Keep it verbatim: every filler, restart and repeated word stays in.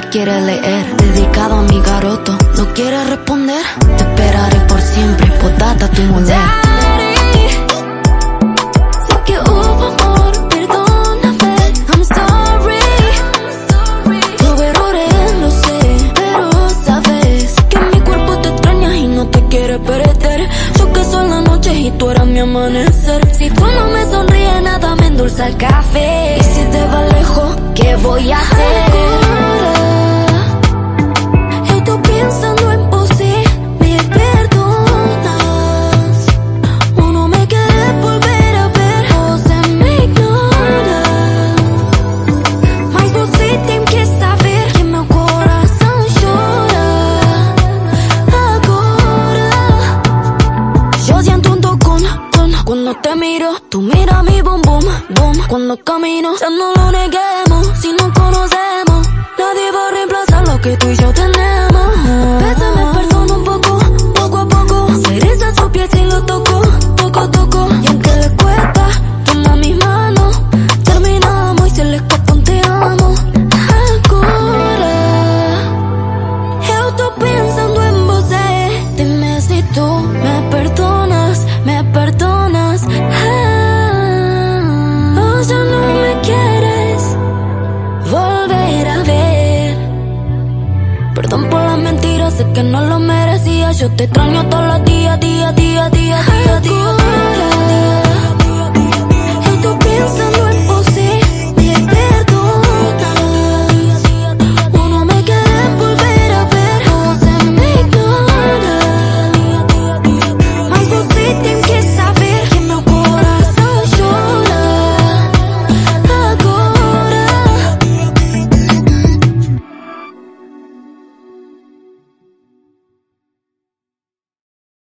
quiere leer, dedicado a mi garoto. ¿No quiere responder? Te esperaré por siempre, potata tu mujer. Sé que hubo amor, perdóname, I'm sorry. Tuve errores, lo sé, pero sabes que mi cuerpo te extraña y no te quiere perder. Yo que son las noches y tú eras mi amanecer. Si tú no me sonríes, nada me endulza el café. Y si te vas lejos, ¿qué voy a hacer? Estoy pensando en vos y me perdonas. Uno me quiere volver a ver, vos me ignoras. Mas você tem que saber que meu coração chora agora. Yo siento un tocón, con, cuando te miro. Tú mira mi boom, boom, boom. Cuando camino, ya no lo neguemos. Si nos conocemos, nadie va a reemplazar lo que tú y yo tenemos. A veces me perdono un poco, poco a poco. Se eriza su piel si lo toco, toco, toco. Y aunque le cuesta, toma mis manos. Terminamos y se le escapa un te amo. Agora, eu tô pensando en vos. Dime si tú me perdonas, me perdonas. Vos ya no me quieres volver a ver. Perdón por las mentiras, sé que no lo merecía. Yo te extraño todos los días, día, día, día, día, día, día, día.